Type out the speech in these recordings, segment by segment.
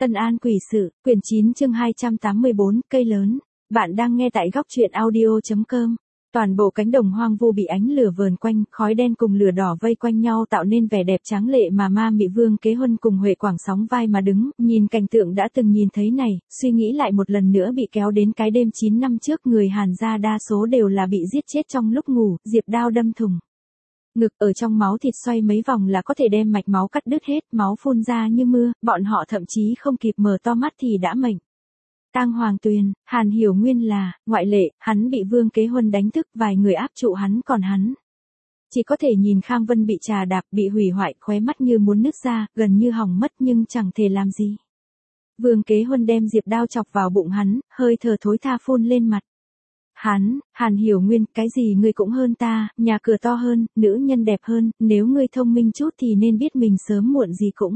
Tân An Quỷ Sự, quyển 9 chương 284, cây lớn. Bạn đang nghe tại góc truyện audio.com. Toàn bộ cánh đồng hoang vu bị ánh lửa vờn quanh, khói đen cùng lửa đỏ vây quanh nhau tạo nên vẻ đẹp tráng lệ mà Ma Mị Vương Kế Huân cùng Huệ Quảng sóng vai mà đứng, nhìn cảnh tượng đã từng nhìn thấy này, suy nghĩ lại một lần nữa bị kéo đến cái đêm 9 năm trước, người Hàn gia đa số đều là bị giết chết trong lúc ngủ, diệp đao đâm thủng ngực, ở trong máu thịt xoay mấy vòng là có thể đem mạch máu cắt đứt hết, máu phun ra như mưa, bọn họ thậm chí không kịp mở to mắt thì đã mệnh tang Hoàng Tuyền. Hàn Hiểu Nguyên là ngoại lệ, hắn bị Vương Kế Huân đánh thức, vài người áp trụ hắn, còn hắn chỉ có thể nhìn Khang Vân bị trà đạp, bị hủy hoại, khóe mắt như muốn nứt ra, gần như hỏng mất nhưng chẳng thể làm gì. Vương Kế Huân đem diệp đao chọc vào bụng hắn, hơi thở thối tha phun lên mặt hắn. Hàn Hiểu Nguyên, cái gì ngươi cũng hơn ta, nhà cửa to hơn, nữ nhân đẹp hơn, nếu ngươi thông minh chút thì nên biết mình sớm muộn gì cũng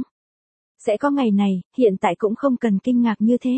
sẽ có ngày này, hiện tại cũng không cần kinh ngạc như thế.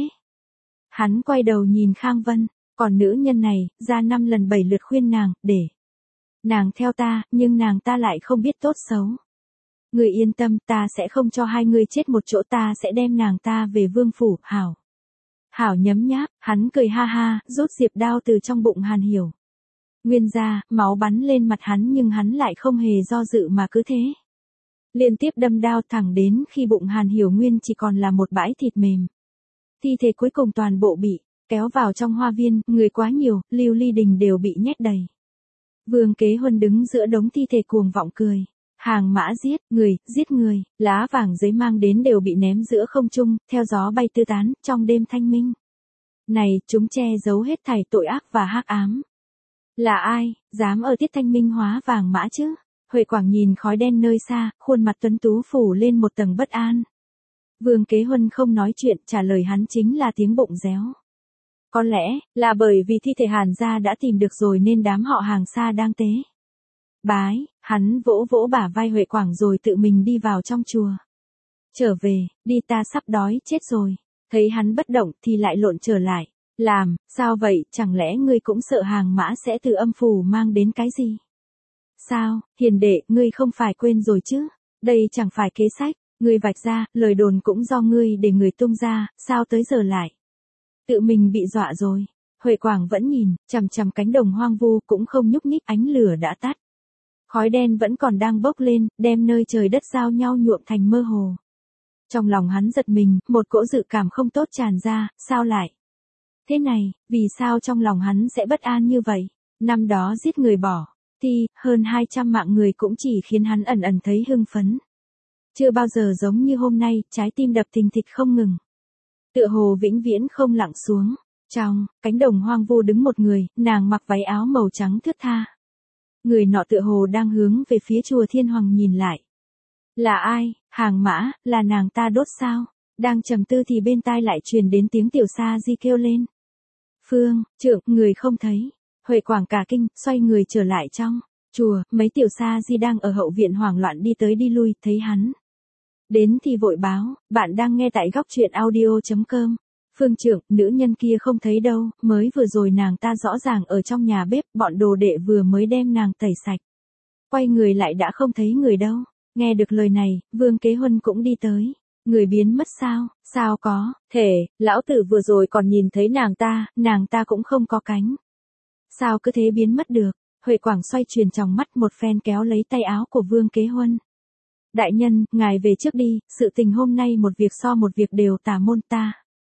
Hắn quay đầu nhìn Khang Vân, còn nữ nhân này, ra 5 lần 7 lượt khuyên nàng, để nàng theo ta, nhưng nàng ta lại không biết tốt xấu. Ngươi yên tâm, ta sẽ không cho hai ngươi chết một chỗ, ta sẽ đem nàng ta về vương phủ. Hảo. Hảo nhấm nháp, hắn cười ha ha, rút diệp đao từ trong bụng Hàn Hiểu Nguyên ra, máu bắn lên mặt hắn nhưng hắn lại không hề do dự mà cứ thế liên tiếp đâm đao thẳng đến khi bụng Hàn Hiểu Nguyên chỉ còn là một bãi thịt mềm. Thi thể cuối cùng toàn bộ bị kéo vào trong hoa viên, người quá nhiều, Lưu Ly Đình đều bị nhét đầy. Vương Kế Huân đứng giữa đống thi thể cuồng vọng cười. Hàng mã giết người, lá vàng giấy mang đến đều bị ném giữa không trung, theo gió bay tứ tán, trong đêm thanh minh này, chúng che giấu hết thảy tội ác và hắc ám. Là ai, dám ở tiết thanh minh hóa vàng mã chứ? Huệ Quảng nhìn khói đen nơi xa, khuôn mặt tuấn tú phủ lên một tầng bất an. Vương Kế Huân không nói chuyện, trả lời hắn chính là tiếng bụng réo. Có lẽ, là bởi vì thi thể Hàn gia đã tìm được rồi nên đám họ Hàng xa đang tế bái. Hắn vỗ vỗ bả vai Huệ Quảng rồi tự mình đi vào trong chùa. Trở về, đi, ta sắp đói chết rồi. Thấy hắn bất động thì lại lộn trở lại. Làm, sao vậy, chẳng lẽ ngươi cũng sợ Hàng mã sẽ từ âm phủ mang đến cái gì? Sao, hiền đệ, ngươi không phải quên rồi chứ? Đây chẳng phải kế sách, ngươi vạch ra, lời đồn cũng do ngươi để người tung ra, sao tới giờ lại tự mình bị dọa rồi? Huệ Quảng vẫn nhìn chằm chằm cánh đồng hoang vu, cũng không nhúc nhích, ánh lửa đã tắt. Khói đen vẫn còn đang bốc lên, đem nơi trời đất giao nhau nhuộm thành mơ hồ. Trong lòng hắn giật mình, một cỗ dự cảm không tốt tràn ra, sao lại thế này, vì sao trong lòng hắn sẽ bất an như vậy? Năm đó giết người bỏ thi, hơn 200 mạng người cũng chỉ khiến hắn ẩn ẩn thấy hưng phấn. Chưa bao giờ giống như hôm nay, trái tim đập thình thịch không ngừng. Tựa hồ vĩnh viễn không lặng xuống. Trong cánh đồng hoang vu đứng một người, nàng mặc váy áo màu trắng thướt tha. Người nọ tựa hồ đang hướng về phía chùa Thiên Hoàng nhìn lại. Là ai? Hàng mã, là nàng ta đốt sao? Đang trầm tư thì bên tai lại truyền đến tiếng Tiểu Sa Di kêu lên. Phương Trượng, người không thấy. Huệ Quảng cả kinh, xoay người trở lại trong chùa, mấy Tiểu Sa Di đang ở hậu viện hoảng loạn đi tới đi lui, thấy hắn đến thì vội báo, bạn đang nghe tại góc truyện audio.com. Phương Trượng, nữ nhân kia không thấy đâu, mới vừa rồi nàng ta rõ ràng ở trong nhà bếp, bọn đồ đệ vừa mới đem nàng tẩy sạch. Quay người lại đã không thấy người đâu. Nghe được lời này, Vương Kế Huân cũng đi tới. Người biến mất sao? Sao có thể, lão tử vừa rồi còn nhìn thấy nàng ta cũng không có cánh. Sao cứ thế biến mất được? Huệ Quảng xoay chuyển tròng mắt một phen kéo lấy tay áo của Vương Kế Huân. Đại nhân, ngài về trước đi, sự tình hôm nay một việc so một việc đều tà môn, ta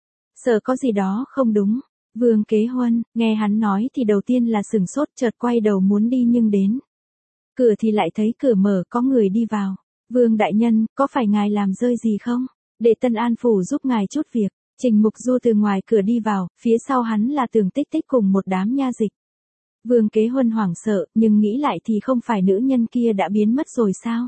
sợ có gì đó không đúng. Vương Kế Huân, nghe hắn nói thì đầu tiên là sửng sốt, chợt quay đầu muốn đi nhưng đến cửa thì lại thấy cửa mở, có người đi vào. Vương đại nhân, có phải ngài làm rơi gì không? Để Tân An phủ giúp ngài chút việc. Trình Mục Du từ ngoài cửa đi vào, phía sau hắn là Tưởng Tích Tích cùng một đám nha dịch. Vương Kế Huân hoảng sợ, nhưng nghĩ lại thì không phải nữ nhân kia đã biến mất rồi sao?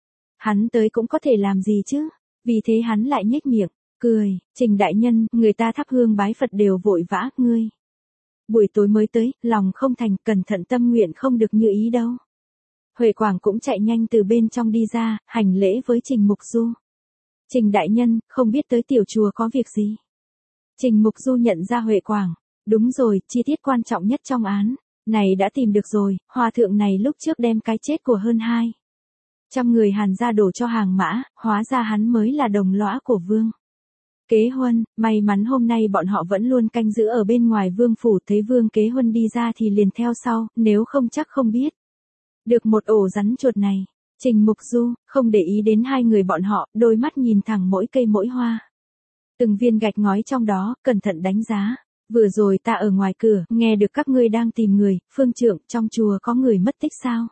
Hắn tới cũng có thể làm gì chứ? Vì thế hắn lại nhếch miệng cười. Trình đại nhân, người ta thắp hương bái Phật đều vội vã, ngươi buổi tối mới tới, lòng không thành, cẩn thận tâm nguyện không được như ý đâu. Huệ Quảng cũng chạy nhanh từ bên trong đi ra, hành lễ với Trình Mục Du. Trình đại nhân, không biết tới tiểu chùa có việc gì? Trình Mục Du nhận ra Huệ Quảng. Đúng rồi, chi tiết quan trọng nhất trong án này đã tìm được rồi, hòa thượng này lúc trước đem cái chết của hơn 200 người Hàn gia đổ cho Hàng mã, hóa ra hắn mới là đồng lõa của Vương Kế Huân, may mắn hôm nay bọn họ vẫn luôn canh giữ ở bên ngoài vương phủ, thấy Vương Kế Huân đi ra thì liền theo sau, nếu không chắc không biết. Được một ổ rắn chuột này, Trình Mục Du, không để ý đến hai người bọn họ, đôi mắt nhìn thẳng mỗi cây mỗi hoa. Từng viên gạch ngói trong đó, cẩn thận đánh giá. Vừa rồi ta ở ngoài cửa, nghe được các ngươi đang tìm người, phương trượng, trong chùa có người mất tích sao?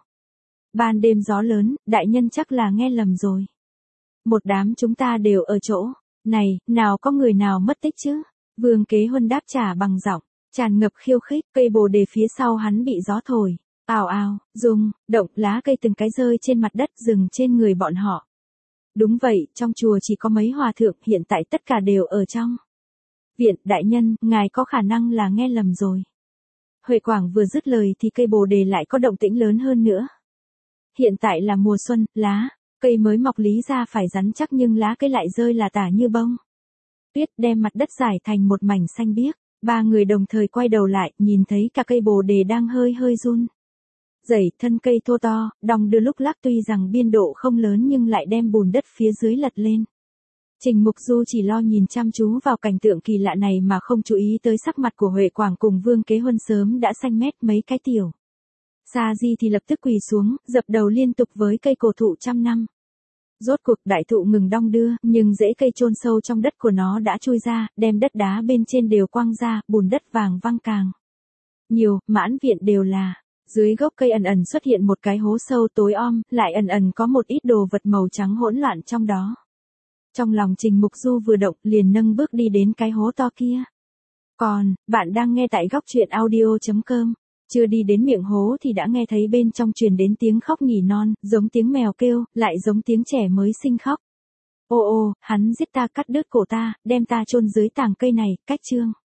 Ban đêm gió lớn, đại nhân chắc là nghe lầm rồi. Một đám chúng ta đều ở chỗ. Này, nào có người nào mất tích chứ? Vương Kế Huân đáp trả bằng giọng tràn ngập khiêu khích, cây bồ đề phía sau hắn bị gió thổi. Ào ào, rung, động, lá cây từng cái rơi trên mặt đất dừng trên người bọn họ. Đúng vậy, trong chùa chỉ có mấy hòa thượng, hiện tại tất cả đều ở trong viện. Đại nhân, ngài có khả năng là nghe lầm rồi. Huệ Quảng vừa dứt lời thì cây bồ đề lại có động tĩnh lớn hơn nữa. Hiện tại là mùa xuân, lá cây mới mọc lý ra phải rắn chắc nhưng lá cây lại rơi là tả như bông tuyết, đem mặt đất rải thành một mảnh xanh biếc. Ba người đồng thời quay đầu lại, nhìn thấy cả cây bồ đề đang hơi hơi run rẩy, thân cây thô to, đong đưa lúc lắc, tuy rằng biên độ không lớn nhưng lại đem bùn đất phía dưới lật lên. Trình Mục Du chỉ lo nhìn chăm chú vào cảnh tượng kỳ lạ này mà không chú ý tới sắc mặt của Huệ Quảng cùng Vương Kế Huân sớm đã xanh mét. Mấy cái tiểu Sa Di thì lập tức quỳ xuống, dập đầu liên tục với cây cổ thụ trăm năm. Rốt cuộc đại thụ ngừng đong đưa, nhưng rễ cây chôn sâu trong đất của nó đã chui ra, đem đất đá bên trên đều quăng ra, bùn đất vàng văng càng nhiều, mãn viện đều là. Dưới gốc cây ẩn ẩn xuất hiện một cái hố sâu tối om, lại ẩn ẩn có một ít đồ vật màu trắng hỗn loạn trong đó. Trong lòng Trình Mục Du vừa động, liền nâng bước đi đến cái hố to kia. Còn, bạn đang nghe tại góc truyện audio.com. Chưa đi đến miệng hố thì đã nghe thấy bên trong truyền đến tiếng khóc nỉ non, giống tiếng mèo kêu, lại giống tiếng trẻ mới sinh khóc. Ô ô, hắn giết ta, cắt đứt cổ ta, đem ta chôn dưới tàng cây này, cách chương.